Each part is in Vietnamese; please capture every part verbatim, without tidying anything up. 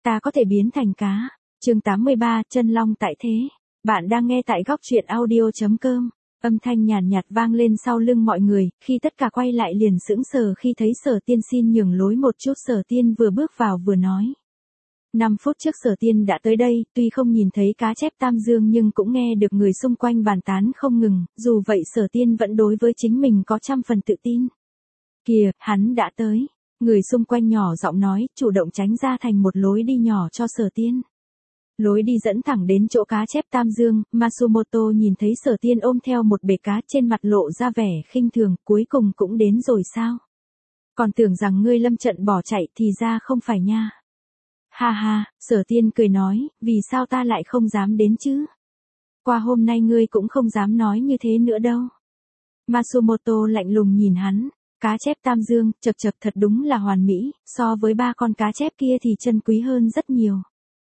Ta có thể biến thành cá. Chương tám mươi ba, chân long tại thế. Bạn đang nghe tại góc truyện audio chấm com. Âm thanh nhàn nhạt vang lên sau lưng mọi người, khi tất cả quay lại liền sững sờ khi thấy Sở Tiên xin nhường lối một chút. Sở Tiên vừa bước vào vừa nói. Năm phút trước Sở Tiên đã tới đây, tuy không nhìn thấy cá chép Tam Dương nhưng cũng nghe được người xung quanh bàn tán không ngừng, dù vậy Sở Tiên vẫn đối với chính mình có trăm phần tự tin. Kìa, hắn đã tới. Người xung quanh nhỏ giọng nói, chủ động tránh ra thành một lối đi nhỏ cho Sở Tiên. Lối đi dẫn thẳng đến chỗ cá chép Tam Dương, Matsumoto nhìn thấy Sở Tiên ôm theo một bể cá, trên mặt lộ ra vẻ khinh thường, cuối cùng cũng đến rồi sao? Còn tưởng rằng ngươi lâm trận bỏ chạy thì ra không phải nha. Ha ha, Sở Tiên cười nói, vì sao ta lại không dám đến chứ? Qua hôm nay ngươi cũng không dám nói như thế nữa đâu. Matsumoto lạnh lùng nhìn hắn. Cá chép Tam Dương, chật chật thật đúng là hoàn mỹ, so với ba con cá chép kia thì chân quý hơn rất nhiều.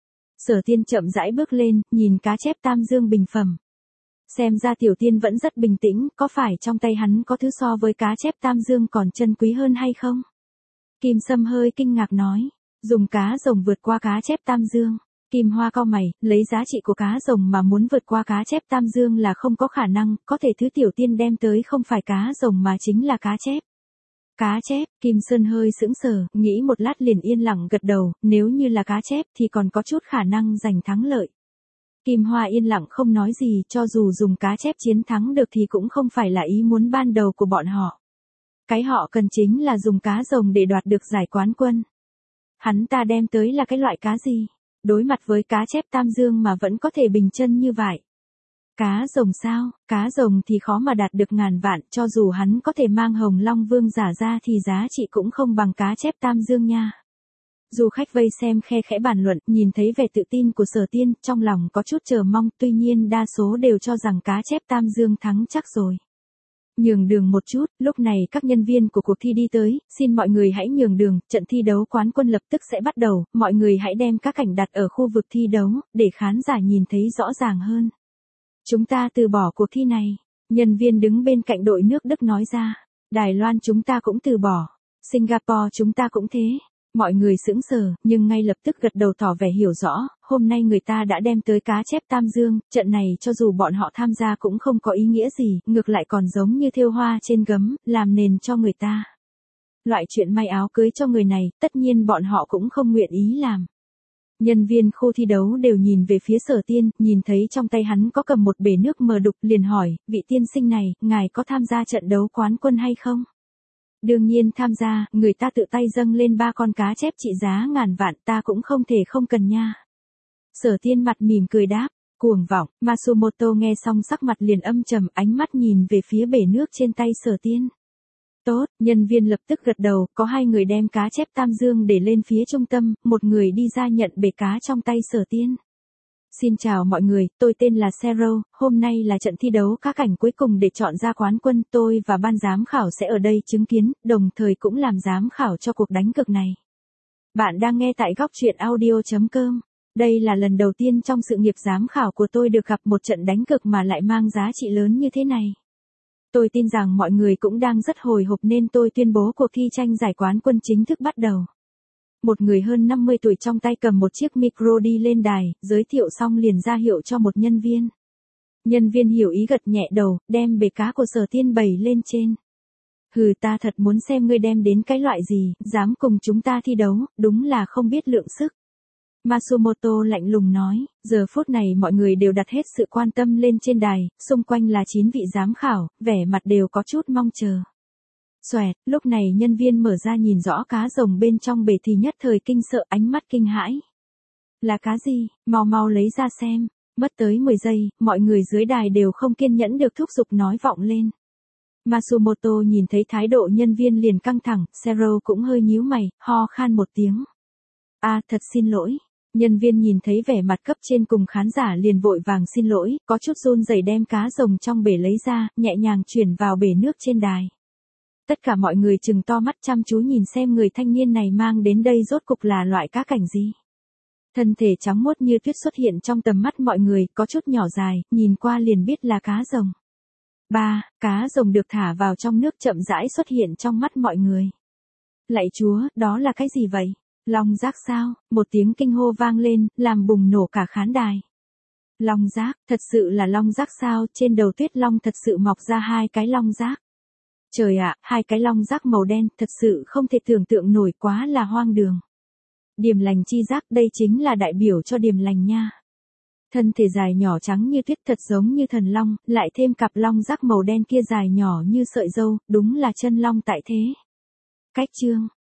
Sở Tiên chậm rãi bước lên, nhìn cá chép Tam Dương bình phẩm. Xem ra Tiểu Tiên vẫn rất bình tĩnh, có phải trong tay hắn có thứ so với cá chép Tam Dương còn chân quý hơn hay không? Kim Sâm hơi kinh ngạc nói, dùng cá rồng vượt qua cá chép Tam Dương. Kim Hoa cau mày, lấy giá trị của cá rồng mà muốn vượt qua cá chép Tam Dương là không có khả năng, có thể thứ Tiểu Tiên đem tới không phải cá rồng mà chính là cá chép. Cá chép, Kim Sơn hơi sững sờ, nghĩ một lát liền yên lặng gật đầu, nếu như là cá chép thì còn có chút khả năng giành thắng lợi. Kim Hoa yên lặng không nói gì, cho dù dùng cá chép chiến thắng được thì cũng không phải là ý muốn ban đầu của bọn họ. Cái họ cần chính là dùng cá rồng để đoạt được giải quán quân. Hắn ta đem tới là cái loại cá gì? Đối mặt với cá chép Tam Dương mà vẫn có thể bình chân như vậy. Cá rồng sao, cá rồng thì khó mà đạt được ngàn vạn, cho dù hắn có thể mang Hồng Long Vương giả ra thì giá trị cũng không bằng cá chép Tam Dương nha. Du khách vây xem khe khẽ bàn luận, nhìn thấy vẻ tự tin của Sở Tiên, trong lòng có chút chờ mong, tuy nhiên đa số đều cho rằng cá chép Tam Dương thắng chắc rồi. Nhường đường một chút, lúc này các nhân viên của cuộc thi đi tới, xin mọi người hãy nhường đường, trận thi đấu quán quân lập tức sẽ bắt đầu, mọi người hãy đem các cảnh đặt ở khu vực thi đấu, để khán giả nhìn thấy rõ ràng hơn. Chúng ta từ bỏ cuộc thi này, nhân viên đứng bên cạnh đội nước Đức nói ra. Đài Loan chúng ta cũng từ bỏ, Singapore chúng ta cũng thế. Mọi người sững sờ, nhưng ngay lập tức gật đầu tỏ vẻ hiểu rõ, hôm nay người ta đã đem tới cá chép Tam Dương, trận này cho dù bọn họ tham gia cũng không có ý nghĩa gì, ngược lại còn giống như thêu hoa trên gấm, làm nền cho người ta. Loại chuyện may áo cưới cho người này, tất nhiên bọn họ cũng không nguyện ý làm. Nhân viên khu thi đấu đều nhìn về phía Sở Tiên, nhìn thấy trong tay hắn có cầm một bể nước mờ đục liền hỏi, vị tiên sinh này, ngài có tham gia trận đấu quán quân hay không? Đương nhiên tham gia, người ta tự tay dâng lên ba con cá chép trị giá ngàn vạn, ta cũng không thể không cần nha. Sở Tiên mặt mỉm cười đáp, cuồng vọng, Matsumoto nghe xong sắc mặt liền âm trầm, ánh mắt nhìn về phía bể nước trên tay Sở Tiên. Tốt, nhân viên lập tức gật đầu, có hai người đem cá chép Tam Dương để lên phía trung tâm, một người đi ra nhận bể cá trong tay Sở Tiên. Xin chào mọi người, tôi tên là Sero, hôm nay là trận thi đấu cá cảnh cuối cùng để chọn ra quán quân, tôi và ban giám khảo sẽ ở đây chứng kiến, đồng thời cũng làm giám khảo cho cuộc đánh cược này. Bạn đang nghe tại góc truyện audio chấm com. Đây là lần đầu tiên trong sự nghiệp giám khảo của tôi được gặp một trận đánh cược mà lại mang giá trị lớn như thế này. Tôi tin rằng mọi người cũng đang rất hồi hộp nên tôi tuyên bố cuộc thi tranh giải quán quân chính thức bắt đầu. Một người hơn năm mươi tuổi trong tay cầm một chiếc micro đi lên đài, giới thiệu xong liền ra hiệu cho một nhân viên. Nhân viên hiểu ý gật nhẹ đầu, đem bể cá của Sở Tiên bày lên trên. Hừ, ta thật muốn xem ngươi đem đến cái loại gì, dám cùng chúng ta thi đấu, đúng là không biết lượng sức. Matsumoto lạnh lùng nói, giờ phút này mọi người đều đặt hết sự quan tâm lên trên đài, xung quanh là chín vị giám khảo, vẻ mặt đều có chút mong chờ. Xoẹt, lúc này nhân viên mở ra nhìn rõ cá rồng bên trong bể thì nhất thời kinh sợ, ánh mắt kinh hãi. Là cá gì, mau mau lấy ra xem. Mất tới mười giây, mọi người dưới đài đều không kiên nhẫn được thúc giục nói vọng lên. Matsumoto nhìn thấy thái độ nhân viên liền căng thẳng, Sero cũng hơi nhíu mày, ho khan một tiếng. À, thật xin lỗi. Nhân viên nhìn thấy vẻ mặt cấp trên cùng khán giả liền vội vàng xin lỗi, có chút run rẩy đem cá rồng trong bể lấy ra, nhẹ nhàng chuyển vào bể nước trên đài. Tất cả mọi người trừng to mắt chăm chú nhìn xem người thanh niên này mang đến đây rốt cục là loại cá cảnh gì. Thân thể trắng muốt như tuyết xuất hiện trong tầm mắt mọi người, có chút nhỏ dài, nhìn qua liền biết là cá rồng. Ba, cá rồng được thả vào trong nước chậm rãi xuất hiện trong mắt mọi người. Lạy Chúa, đó là cái gì vậy? Long giác sao? Một tiếng kinh hô vang lên, làm bùng nổ cả khán đài. Long giác, thật sự là long giác sao? Trên đầu Tuyết Long thật sự mọc ra hai cái long giác. Trời ạ, hai cái long giác màu đen, thật sự không thể tưởng tượng nổi, quá là hoang đường. Điềm lành chi giác, đây chính là đại biểu cho điềm lành nha. Thân thể dài nhỏ trắng như tuyết, thật giống như thần long, lại thêm cặp long giác màu đen kia dài nhỏ như sợi dâu, đúng là chân long tại thế. Cách chương